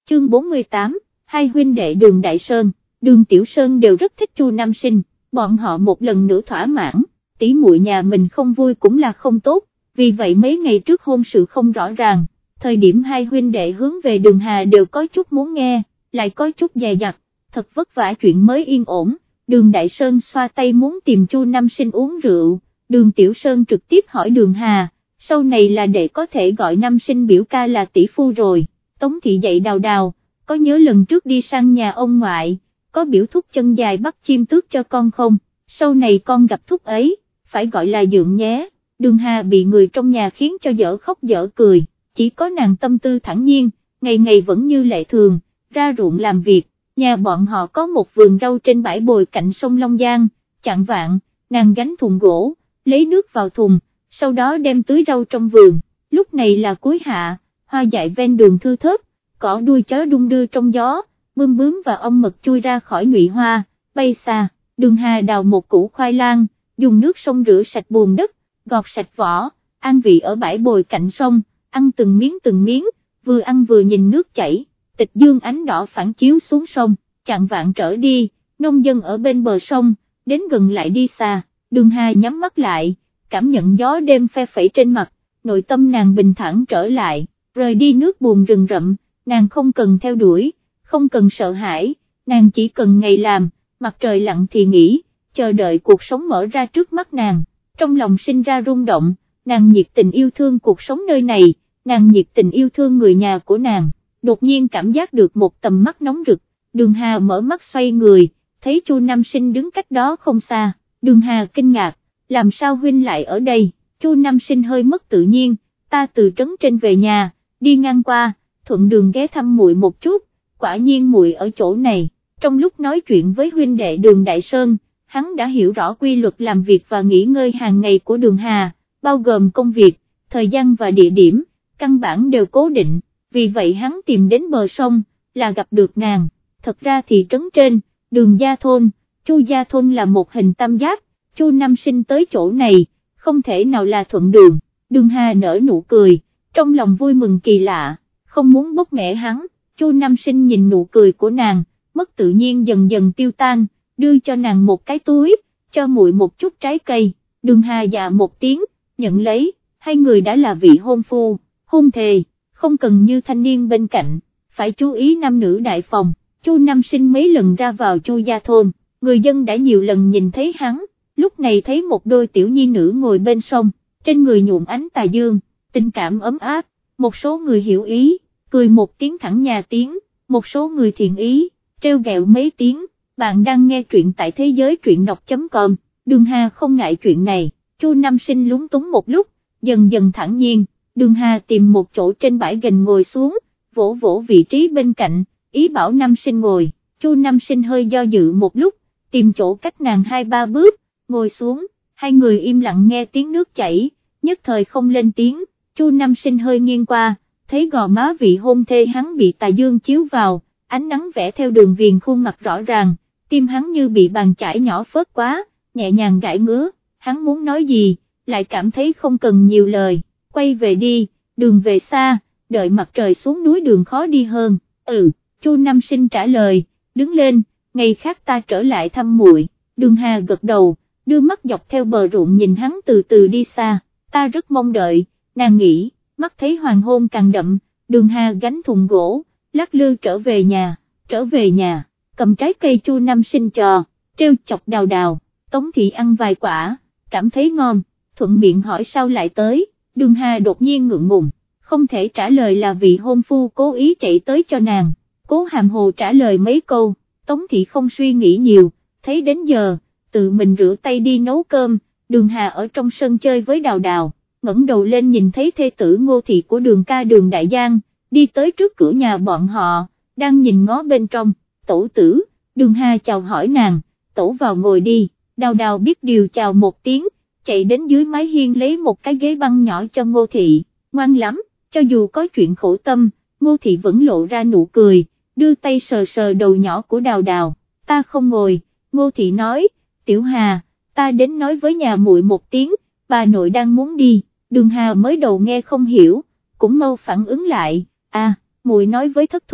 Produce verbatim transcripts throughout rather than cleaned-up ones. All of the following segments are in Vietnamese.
chương bốn mươi tám, hai huynh đệ Đường Đại Sơn, Đường Tiểu Sơn đều rất thích Chu Nam Sinh, bọn họ một lần nữa thỏa mãn, tỷ muội nhà mình không vui cũng là không tốt, vì vậy mấy ngày trước hôn sự không rõ ràng, thời điểm hai huynh đệ hướng về Đường Hà đều có chút muốn nghe, lại có chút dè dặt, thật vất vả chuyện mới yên ổn. Đường Đại Sơn xoa tay muốn tìm Chu Nam Sinh uống rượu, Đường Tiểu Sơn trực tiếp hỏi Đường Hà, sau này là đệ có thể gọi Nam Sinh biểu ca là tỷ phu rồi. Tống thị dạy Đào Đào, có nhớ lần trước đi sang nhà ông ngoại, có biểu thúc chân dài bắt chim tước cho con không, sau này con gặp thúc ấy, phải gọi là dượng nhé. Đường Hà bị người trong nhà khiến cho dở khóc dở cười, chỉ có nàng tâm tư thản nhiên, ngày ngày vẫn như lệ thường, ra ruộng làm việc. Nhà bọn họ có một vườn rau trên bãi bồi cạnh sông Long Giang, chạng vạng, nàng gánh thùng gỗ, lấy nước vào thùng, sau đó đem tưới rau trong vườn, lúc này là cuối hạ, hoa dại ven đường thưa thớt, cỏ đuôi chó đung đưa trong gió, bướm bướm và ong mật chui ra khỏi nhụy hoa, bay xa. Đường Hà đào một củ khoai lang, dùng nước sông rửa sạch bùn đất, gọt sạch vỏ, an vị ở bãi bồi cạnh sông, ăn từng miếng từng miếng, vừa ăn vừa nhìn nước chảy. Tịch dương ánh đỏ phản chiếu xuống sông, chạng vạng trở đi, nông dân ở bên bờ sông, đến gần lại đi xa. Đường Hà nhắm mắt lại, cảm nhận gió đêm phe phẩy trên mặt, nội tâm nàng bình thản trở lại, rời đi nước buồn rừng rậm, nàng không cần theo đuổi, không cần sợ hãi, nàng chỉ cần ngày làm, mặt trời lặn thì nghỉ, chờ đợi cuộc sống mở ra trước mắt nàng, trong lòng sinh ra rung động, nàng nhiệt tình yêu thương cuộc sống nơi này, nàng nhiệt tình yêu thương người nhà của nàng. Đột nhiên cảm giác được một tầm mắt nóng rực, Đường Hà mở mắt xoay người, thấy Chu Nam Sinh đứng cách đó không xa, Đường Hà kinh ngạc, làm sao huynh lại ở đây? Chu Nam Sinh hơi mất tự nhiên, ta từ trấn trên về nhà, đi ngang qua, thuận đường ghé thăm muội một chút, quả nhiên muội ở chỗ này. Trong lúc nói chuyện với huynh đệ Đường Đại Sơn, hắn đã hiểu rõ quy luật làm việc và nghỉ ngơi hàng ngày của Đường Hà, bao gồm công việc, thời gian và địa điểm, căn bản đều cố định. Vì vậy hắn tìm đến bờ sông, là gặp được nàng. Thật ra thì trấn trên, Đường Gia Thôn, Chu Gia Thôn là một hình tam giác, Chu Nam Sinh tới chỗ này, không thể nào là thuận đường. Đường Hà nở nụ cười, trong lòng vui mừng kỳ lạ, không muốn bóc mẽ hắn. Chu Nam Sinh nhìn nụ cười của nàng, mất tự nhiên dần dần tiêu tan, đưa cho nàng một cái túi, cho muội một chút trái cây. Đường Hà dạ một tiếng, nhận lấy, hai người đã là vị hôn phu, hôn thề. Không cần như thanh niên bên cạnh, phải chú ý nam nữ đại phòng. Chu Nam Sinh mấy lần ra vào Chu Gia Thôn, người dân đã nhiều lần nhìn thấy hắn, lúc này thấy một đôi tiểu nhi nữ ngồi bên sông, trên người nhuộm ánh tà dương, tình cảm ấm áp, một số người hiểu ý, cười một tiếng thẳng nhà tiếng, một số người thiện ý, trêu ghẹo mấy tiếng. Bạn đang nghe truyện tại thế giới truyện đọc.com, Đường Hà không ngại chuyện này. Chu Nam Sinh lúng túng một lúc, dần dần thản nhiên. Đường Hà tìm một chỗ trên bãi gành ngồi xuống, vỗ vỗ vị trí bên cạnh, ý bảo Nam Sinh ngồi. Chu Nam Sinh hơi do dự một lúc, tìm chỗ cách nàng hai ba bước, ngồi xuống, hai người im lặng nghe tiếng nước chảy, nhất thời không lên tiếng. Chu Nam Sinh hơi nghiêng qua, thấy gò má vị hôn thê hắn bị tà dương chiếu vào, ánh nắng vẽ theo đường viền khuôn mặt rõ ràng, tim hắn như bị bàn chải nhỏ phớt quá, nhẹ nhàng gãi ngứa, hắn muốn nói gì, lại cảm thấy không cần nhiều lời. Quay về đi, đường về xa, đợi mặt trời xuống núi đường khó đi hơn. Ừ, Chu Nam Sinh trả lời, đứng lên, ngày khác ta trở lại thăm muội. Đường Hà gật đầu, đưa mắt dọc theo bờ ruộng nhìn hắn từ từ đi xa, ta rất mong đợi, nàng nghĩ, mắt thấy hoàng hôn càng đậm, Đường Hà gánh thùng gỗ, lắc lư trở về nhà, trở về nhà, cầm trái cây Chu Nam Sinh cho, treo chọc Đào Đào. Tống thị ăn vài quả, cảm thấy ngon, thuận miệng hỏi sao lại tới. Đường Hà đột nhiên ngượng ngùng, không thể trả lời là vị hôn phu cố ý chạy tới cho nàng, cố hàm hồ trả lời mấy câu. Tống thị không suy nghĩ nhiều, thấy đến giờ, tự mình rửa tay đi nấu cơm. Đường Hà ở trong sân chơi với Đào Đào, ngẩng đầu lên nhìn thấy thê tử Ngô thị của Đường ca Đường Đại Giang, đi tới trước cửa nhà bọn họ, đang nhìn ngó bên trong. Tổ tử, Đường Hà chào hỏi nàng, tổ vào ngồi đi. Đào Đào biết điều chào một tiếng, chạy đến dưới mái hiên lấy một cái ghế băng nhỏ cho Ngô thị, ngoan lắm, cho dù có chuyện khổ tâm, Ngô thị vẫn lộ ra nụ cười, đưa tay sờ sờ đầu nhỏ của Đào Đào. Ta không ngồi, Ngô thị nói, Tiểu Hà, ta đến nói với nhà muội một tiếng, bà nội đang muốn đi. Đường Hà mới đầu nghe không hiểu, cũng mau phản ứng lại, à, muội nói với thất thúc,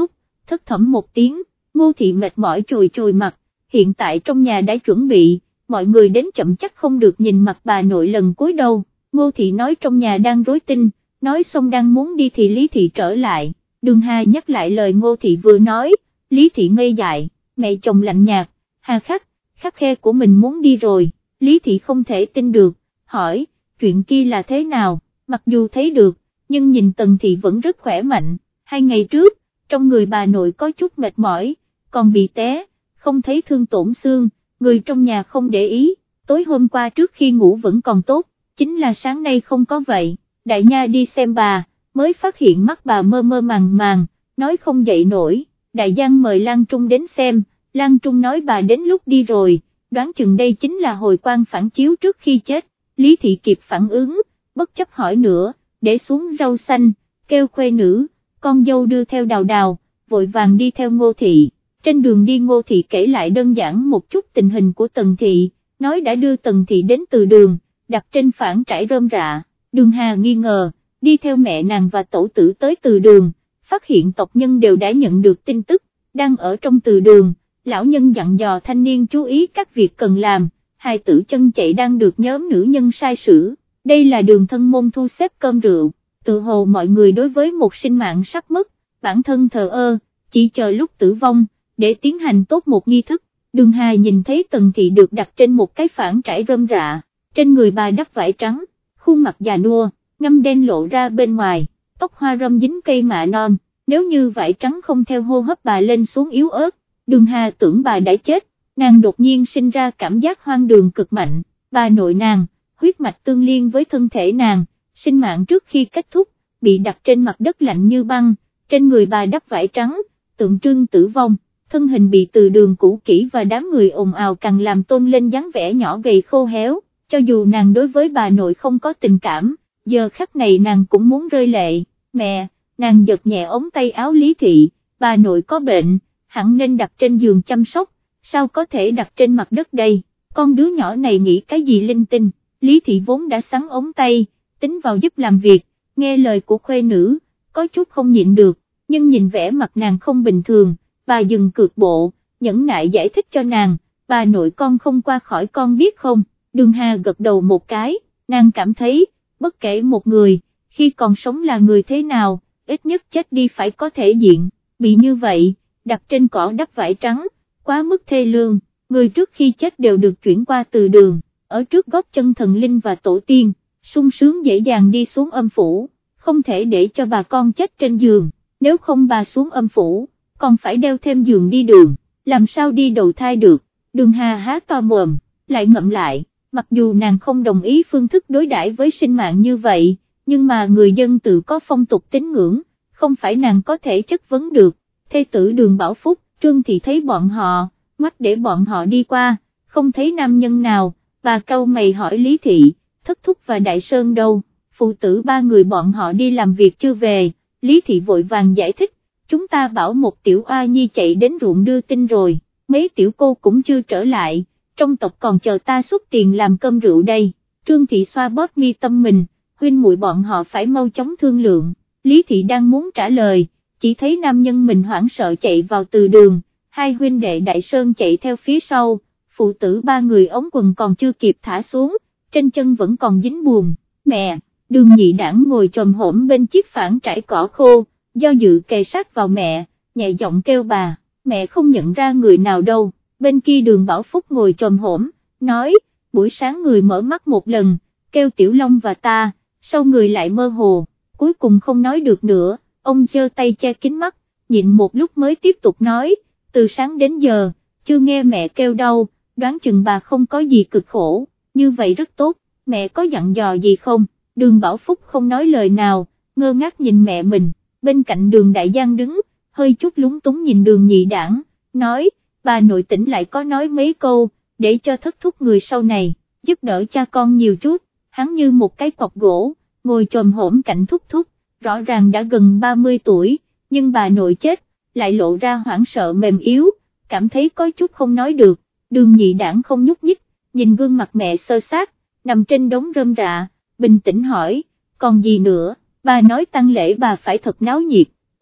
thất thẩm một tiếng, Ngô Thị mệt mỏi chùi chùi mặt, hiện tại trong nhà đã chuẩn bị, mọi người đến chậm chắc không được nhìn mặt bà nội lần cuối đâu. Ngô Thị nói trong nhà đang rối tinh, nói xong đang muốn đi thì Lý Thị trở lại, Đường Hà nhắc lại lời Ngô Thị vừa nói, Lý Thị ngây dại, mẹ chồng lạnh nhạt, Hà khắc, khắc khe của mình muốn đi rồi, Lý Thị không thể tin được, hỏi, chuyện kia là thế nào, mặc dù thấy được, nhưng nhìn Tần Thị vẫn rất khỏe mạnh, hai ngày trước, trong người bà nội có chút mệt mỏi, còn bị té, không thấy thương tổn xương, người trong nhà không để ý, tối hôm qua trước khi ngủ vẫn còn tốt, chính là sáng nay không có vậy, đại nha đi xem bà, mới phát hiện mắt bà mơ mơ màng màng, nói không dậy nổi, đại giang mời Lan Trung đến xem, Lan Trung nói bà đến lúc đi rồi, đoán chừng đây chính là hồi quan phản chiếu trước khi chết, Lý Thị kịp phản ứng, bất chấp hỏi nữa, để xuống rau xanh, kêu khuê nữ, con dâu đưa theo Đào Đào, vội vàng đi theo Ngô Thị. Trên đường đi Ngô Thị kể lại đơn giản một chút tình hình của Tần Thị, nói đã đưa Tần Thị đến từ đường, đặt trên phản trải rơm rạ, Đường Hà nghi ngờ, đi theo mẹ nàng và tổ tử tới từ đường, phát hiện tộc nhân đều đã nhận được tin tức, đang ở trong từ đường, lão nhân dặn dò thanh niên chú ý các việc cần làm, hài tử chân chạy đang được nhóm nữ nhân sai sử, đây là đường thân môn thu xếp cơm rượu, tự hồ mọi người đối với một sinh mạng sắp mất, bản thân thờ ơ, chỉ chờ lúc tử vong, để tiến hành tốt một nghi thức. Đường Hà nhìn thấy Tần Thị được đặt trên một cái phản trải rơm rạ, trên người bà đắp vải trắng, khuôn mặt già nua, ngăm đen lộ ra bên ngoài, tóc hoa râm dính cây mạ non, nếu như vải trắng không theo hô hấp bà lên xuống yếu ớt, Đường Hà tưởng bà đã chết, nàng đột nhiên sinh ra cảm giác hoang đường cực mạnh, bà nội nàng, huyết mạch tương liên với thân thể nàng, sinh mạng trước khi kết thúc, bị đặt trên mặt đất lạnh như băng, trên người bà đắp vải trắng, tượng trưng tử vong. Thân hình bị từ đường cũ kỹ và đám người ồn ào càng làm tôn lên dáng vẻ nhỏ gầy khô héo, cho dù nàng đối với bà nội không có tình cảm, giờ khắc này nàng cũng muốn rơi lệ, mẹ, nàng giật nhẹ ống tay áo Lý Thị, bà nội có bệnh, hẳn nên đặt trên giường chăm sóc, sao có thể đặt trên mặt đất đây, con đứa nhỏ này nghĩ cái gì linh tinh, Lý Thị vốn đã sắn ống tay, tính vào giúp làm việc, nghe lời của khuê nữ, có chút không nhịn được, nhưng nhìn vẻ mặt nàng không bình thường. Bà dừng cược bộ, nhẫn nại giải thích cho nàng, bà nội con không qua khỏi con biết không, Đường Hà gật đầu một cái, nàng cảm thấy, bất kể một người, khi còn sống là người thế nào, ít nhất chết đi phải có thể diện, bị như vậy, đặt trên cỏ đắp vải trắng, quá mức thê lương, người trước khi chết đều được chuyển qua từ đường, ở trước gót chân thần linh và tổ tiên, sung sướng dễ dàng đi xuống âm phủ, không thể để cho bà con chết trên giường, nếu không bà xuống âm phủ còn phải đeo thêm giường đi đường, làm sao đi đầu thai được, Đường Hà há to mồm, lại ngậm lại, mặc dù nàng không đồng ý phương thức đối đãi với sinh mạng như vậy, nhưng mà người dân tự có phong tục tín ngưỡng, không phải nàng có thể chất vấn được, thê tử Đường Bảo Phúc, Trương Thị thấy bọn họ, ngoắt để bọn họ đi qua, không thấy nam nhân nào, bà cau mày hỏi Lý Thị, Thất Thúc và Đại Sơn đâu, phụ tử ba người bọn họ đi làm việc chưa về, Lý Thị vội vàng giải thích, chúng ta bảo một tiểu oa nhi chạy đến ruộng đưa tin rồi, mấy tiểu cô cũng chưa trở lại, trong tộc còn chờ ta xuất tiền làm cơm rượu đây, Trương Thị xoa bóp mi tâm mình, huynh muội bọn họ phải mau chóng thương lượng, Lý Thị đang muốn trả lời, chỉ thấy nam nhân mình hoảng sợ chạy vào từ đường, hai huynh đệ Đại Sơn chạy theo phía sau, phụ tử ba người ống quần còn chưa kịp thả xuống, trên chân vẫn còn dính buồm, mẹ, Đường Nhị Đảng ngồi chồm hổm bên chiếc phản trải cỏ khô, do dự kề sát vào mẹ, nhẹ giọng kêu bà, mẹ không nhận ra người nào đâu, bên kia Đường Bảo Phúc ngồi chồm hổm, nói, buổi sáng người mở mắt một lần, kêu Tiểu Long và ta, sau người lại mơ hồ, cuối cùng không nói được nữa, ông giơ tay che kín mắt, nhịn một lúc mới tiếp tục nói, từ sáng đến giờ, chưa nghe mẹ kêu đau, đoán chừng bà không có gì cực khổ, như vậy rất tốt, mẹ có dặn dò gì không, Đường Bảo Phúc không nói lời nào, ngơ ngác nhìn mẹ mình. Bên cạnh Đường Đại Giang đứng, hơi chút lúng túng nhìn Đường Nhị Đảng, nói, bà nội tỉnh lại có nói mấy câu, để cho Thất Thúc người sau này, giúp đỡ cha con nhiều chút, hắn như một cái cọc gỗ, ngồi chồm hổm cạnh Thúc Thúc, rõ ràng đã gần ba mươi tuổi, nhưng bà nội chết, lại lộ ra hoảng sợ mềm yếu, cảm thấy có chút không nói được, Đường Nhị Đảng không nhúc nhích, nhìn gương mặt mẹ sơ sát, nằm trên đống rơm rạ, bình tĩnh hỏi, còn gì nữa? Bà nói tang lễ bà phải thật náo nhiệt,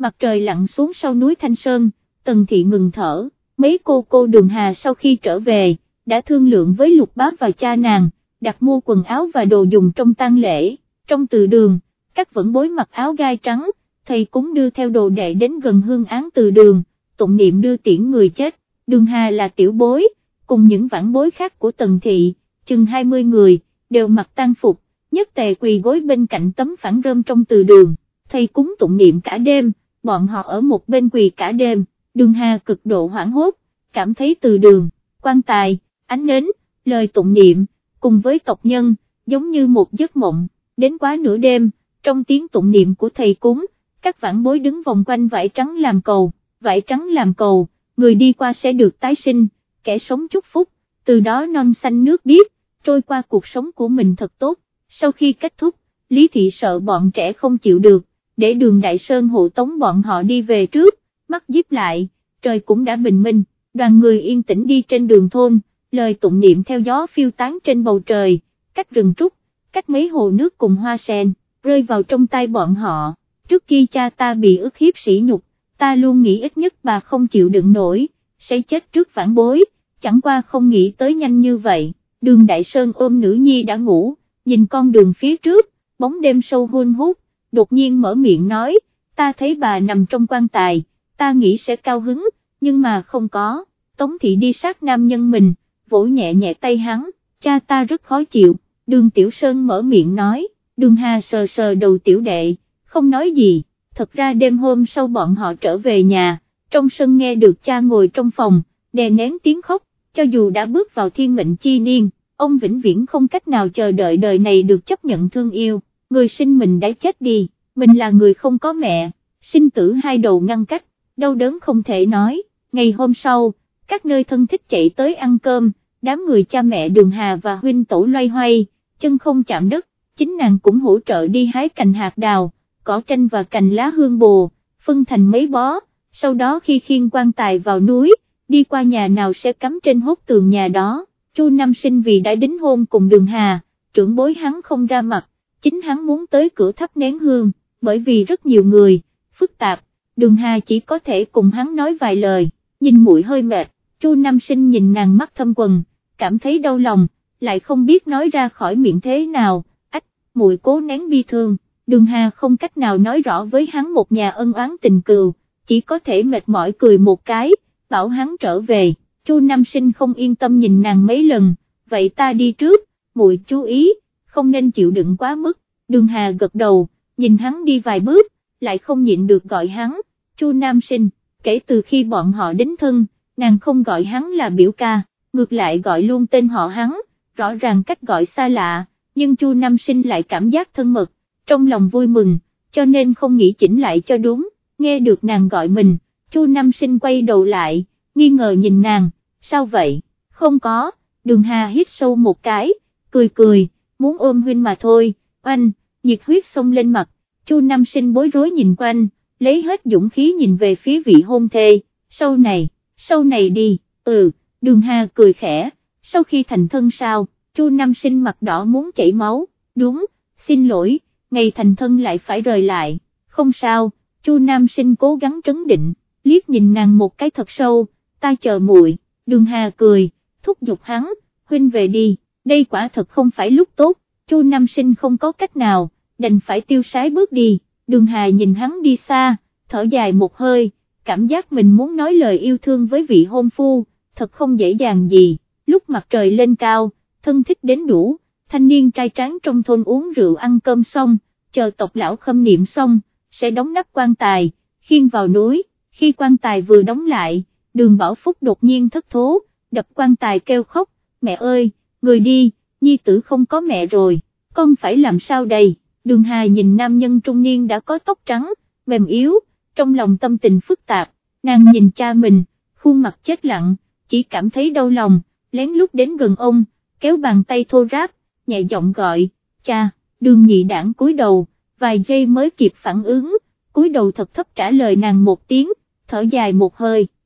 mặt trời lặn xuống sau núi Thanh Sơn, Tần Thị ngừng thở, mấy cô cô Đường Hà sau khi trở về, đã thương lượng với Lục Bá và cha nàng, đặt mua quần áo và đồ dùng trong tang lễ. Trong từ đường, các vãn bối mặc áo gai trắng, thầy cúng đưa theo đồ đệ đến gần hương án từ đường, tụng niệm đưa tiễn người chết. Đường Hà là tiểu bối, cùng những vãn bối khác của Tần Thị, chừng hai mươi người, đều mặc tang phục, nhất tề quỳ gối bên cạnh tấm phản rơm trong từ đường, thầy cúng tụng niệm cả đêm, bọn họ ở một bên quỳ cả đêm. Đường Hà cực độ hoảng hốt, cảm thấy từ đường, quan tài, ánh nến, lời tụng niệm, cùng với tộc nhân, giống như một giấc mộng. Đến quá nửa đêm, trong tiếng tụng niệm của thầy cúng, các vãn bối đứng vòng quanh vải trắng làm cầu, vải trắng làm cầu, người đi qua sẽ được tái sinh, kẻ sống chúc phúc, từ đó non xanh nước biếc, trôi qua cuộc sống của mình thật tốt. Sau khi kết thúc, Lý Thị sợ bọn trẻ không chịu được, để Đường Đại Sơn hộ tống bọn họ đi về trước, mắt díp lại, trời cũng đã bình minh, đoàn người yên tĩnh đi trên đường thôn, lời tụng niệm theo gió phiêu tán trên bầu trời, cách rừng trúc, cách mấy hồ nước cùng hoa sen, rơi vào trong tay bọn họ. Trước khi cha ta bị ức hiếp sỉ nhục, ta luôn nghĩ ít nhất bà không chịu đựng nổi, sẽ chết trước phản bối, chẳng qua không nghĩ tới nhanh như vậy. Đường Đại Sơn ôm nữ nhi đã ngủ, nhìn con đường phía trước, bóng đêm sâu hun hút, đột nhiên mở miệng nói, ta thấy bà nằm trong quan tài, ta nghĩ sẽ cao hứng, nhưng mà không có. Tống Thị đi sát nam nhân mình, vỗ nhẹ nhẹ tay hắn, cha ta rất khó chịu. Đường Tiểu Sơn mở miệng nói, Đường Hà sờ sờ đầu tiểu đệ, không nói gì. Thật ra đêm hôm sau bọn họ trở về nhà, trong sân nghe được cha ngồi trong phòng, đè nén tiếng khóc, cho dù đã bước vào thiên mệnh chi niên, ông vĩnh viễn không cách nào chờ đợi đời này được chấp nhận thương yêu, người sinh mình đã chết đi, mình là người không có mẹ, sinh tử hai đầu ngăn cách, đau đớn không thể nói. Ngày hôm sau, các nơi thân thích chạy tới ăn cơm, đám người cha mẹ Đường Hà và huynh tổ loay hoay, chân không chạm đất, chính nàng cũng hỗ trợ đi hái cành hạt đào, cỏ tranh và cành lá hương bồ, phân thành mấy bó, sau đó khi khiêng quan tài vào núi, đi qua nhà nào sẽ cắm trên hốc tường nhà đó. Chu Nam Sinh vì đã đính hôn cùng Đường Hà, trưởng bối hắn không ra mặt, chính hắn muốn tới cửa thắp nén hương, bởi vì rất nhiều người, phức tạp, Đường Hà chỉ có thể cùng hắn nói vài lời, nhìn muội hơi mệt. Chu Nam Sinh nhìn nàng mắt thâm quầng, cảm thấy đau lòng, lại không biết nói ra khỏi miệng thế nào, ách, muội cố nén bi thương. Đường Hà không cách nào nói rõ với hắn một nhà ân oán tình cừu, chỉ có thể mệt mỏi cười một cái, bảo hắn trở về. Chu Nam Sinh không yên tâm nhìn nàng mấy lần, vậy ta đi trước, muội chú ý, không nên chịu đựng quá mức. Đường Hà gật đầu, nhìn hắn đi vài bước, lại không nhịn được gọi hắn, Chu Nam Sinh. Kể từ khi bọn họ đính thân, nàng không gọi hắn là biểu ca, ngược lại gọi luôn tên họ hắn, rõ ràng cách gọi xa lạ, nhưng Chu Nam Sinh lại cảm giác thân mật, trong lòng vui mừng, cho nên không nghĩ chỉnh lại cho đúng. Nghe được nàng gọi mình, Chu Nam Sinh quay đầu lại, nghi ngờ nhìn nàng, sao vậy? Không có. Đường Hà hít sâu một cái, cười cười, muốn ôm huynh mà thôi. Oanh, nhiệt huyết xông lên mặt, Chu Nam Sinh bối rối nhìn quanh, lấy hết dũng khí nhìn về phía vị hôn thê, sau này, sau này đi. Ừ, Đường Hà cười khẽ, sau khi thành thân sao? Chu Nam Sinh mặt đỏ muốn chảy máu. Đúng, xin lỗi, ngày thành thân lại phải rời lại. Không sao. Chu Nam Sinh cố gắng trấn định, liếc nhìn nàng một cái thật sâu, ta chờ muội. Đường Hà cười, thúc giục hắn, huynh về đi, đây quả thật không phải lúc tốt. Chu Nam Sinh không có cách nào, đành phải tiêu sái bước đi. Đường Hà nhìn hắn đi xa, thở dài một hơi, cảm giác mình muốn nói lời yêu thương với vị hôn phu, thật không dễ dàng gì. Lúc mặt trời lên cao, thân thích đến đủ, thanh niên trai tráng trong thôn uống rượu ăn cơm xong, chờ tộc lão khâm niệm xong, sẽ đóng nắp quan tài, khiêng vào núi. Khi quan tài vừa đóng lại, Đường Bảo Phúc đột nhiên thất thố, đập quan tài kêu khóc, mẹ ơi, người đi, nhi tử không có mẹ rồi, con phải làm sao đây? Đường Hà nhìn nam nhân trung niên đã có tóc trắng, mềm yếu, trong lòng tâm tình phức tạp, nàng nhìn cha mình, khuôn mặt chết lặng, chỉ cảm thấy đau lòng, lén lút đến gần ông, kéo bàn tay thô ráp, nhẹ giọng gọi, cha. Đường Nhị Đản cúi đầu, vài giây mới kịp phản ứng, cúi đầu thật thấp trả lời nàng một tiếng, thở dài một hơi.